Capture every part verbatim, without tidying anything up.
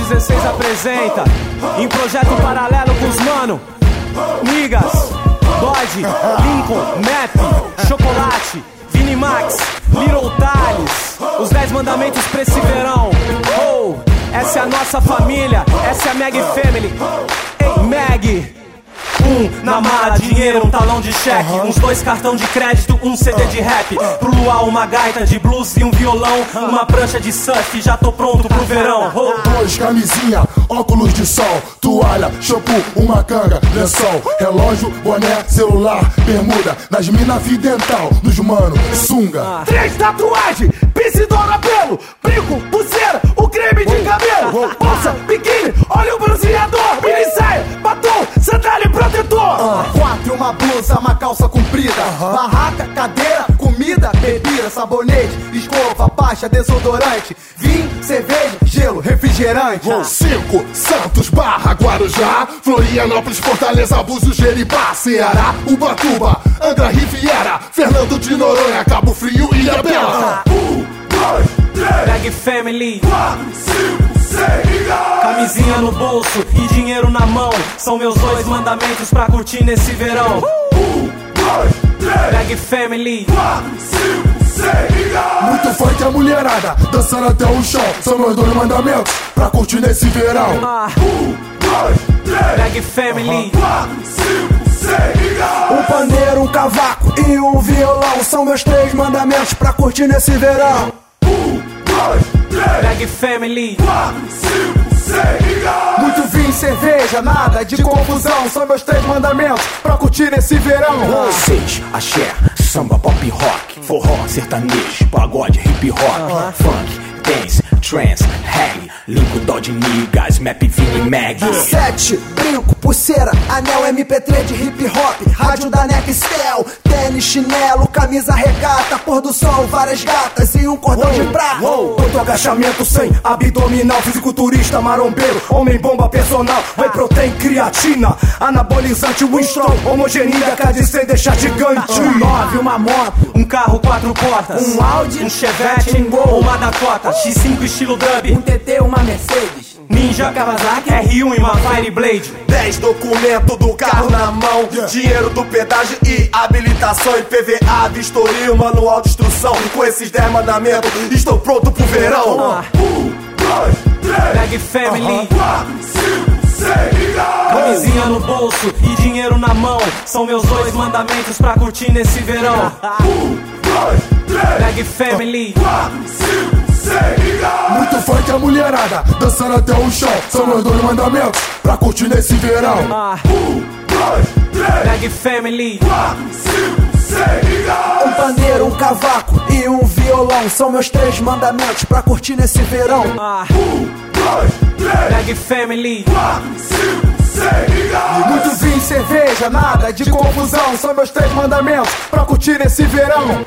dezesseis apresenta, em projeto paralelo com os mano Niggas, Dodge, Lincoln, Map, Chocolate, Vini Max, Little Thales. Os dez mandamentos pra esse verão. Oh, essa é a nossa família, essa é a Mag Family. Ei, Mag. Um na mala, dinheiro, um talão de cheque, uns dois cartão de crédito, um C D de rap. Pro luar uma gaita de blues e um violão, uma prancha de surf, já tô pronto pro verão. Oh. Dois camisinha, óculos de sol, toalha, shampoo, uma canga, lençol, relógio, boné, celular, bermuda, nas mina fio dental, nos mano, sunga. Ah. Três tatuagens, pincidor no pelo, brinco, pulseira, o creme de cabelo, bolsa, biquíni, olha o bronzeador, mini saia, batom, sandália e protetor. Uh, quatro, uma blusa, uma calça comprida, uh-huh. Barraca, cadeira, comida, bebida, sabonete, escova, pasta, desodorante, vinho, cerveja, gelo, refrigerante. uh. Cinco, Santos, Barra, Guarujá, Florianópolis, Fortaleza, Búzios, Jeribá, Ceará, Ubatuba, Angra, Riviera, Fernando de Noronha, Cabo Frio e Ilha Bela. uh. Um, dois, três, Mag Family, quatro, cinco, seis, camisinha no bolso e dinheiro na mão, são meus dois mandamentos pra curtir nesse verão. Um, dois, três, Mag Family, quatro, cinco, seis. Muito funk a mulherada, dançando até o chão, são meus dois mandamentos pra curtir nesse verão. ah, Um, dois, três, Mag Family, quatro, cinco, seis. Um pandeiro, um cavaco e um violão são meus três mandamentos pra curtir nesse verão. Um, dois, três, Mag Family, quatro, cinco, seis. Muito vinho e cerveja, nada de confusão, são meus três mandamentos pra curtir nesse verão. Seis, axé, samba, pop rock, forró, sertanejo, pagode, hip hop, funk, dance, trance, reggae, Lincoln, Dodge, Niggas, Map, Vini, Mag. Sete, brinco, pulseira, anel M P três de hip hop, rádio da Nextel, tênis, chinelo, camisa regata, pôr do sol, várias gatas e um cordão de prata. Todo agachamento sem abdominal, fisiculturista, marombeiro, homem bomba personal, whey protein, creatina, anabolizante, Winston, homogeneia, cada sem deixar gigante. Um nove, uma moto, um carro quatro portas, um Audi, um Chevette, um Gol, uma Dakota, X cinco estilo dub, um T T, uma Mercedes, Ninja, Kawasaki, R um e uma Fireblade. Dez documentos do carro na mão, dinheiro do pedágio e habilitação, I P V A, vistoria, manual de instrução. Com esses dez mandamentos, estou pronto pro verão. Ah. Um, dois, três, Mag Family, quatro, cinco, seis. camisinha no bolso e dinheiro na mão, são meus dois mandamentos pra curtir nesse verão. Um, dois, três, Mag Family, quatro, cinco, seis. Muito funk a mulherada, dançando até o chão, são meus dois mandamentos pra curtir nesse verão. ah, Um, dois, três, Mag Family, quatro, cinco, seis. um pandeiro, um cavaco e um violão são meus três mandamentos pra curtir nesse verão. ah, Um, dois, três, Mag Family, quatro, cinco, seis. Muito vinho e cerveja, nada de confusão, são meus três mandamentos pra curtir nesse verão.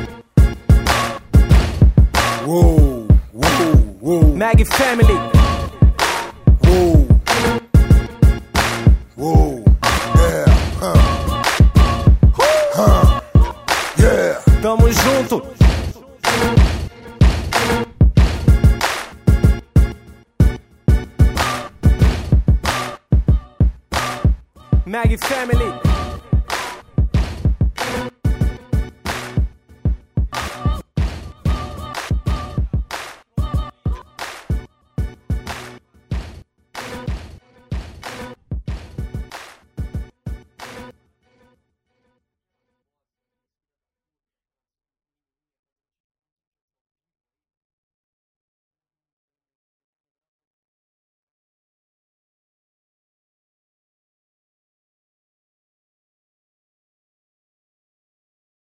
Uou, uou, uou, Mag Family, uou, uou, yeah, huh, huh, yeah. tamo junto. Mag Family.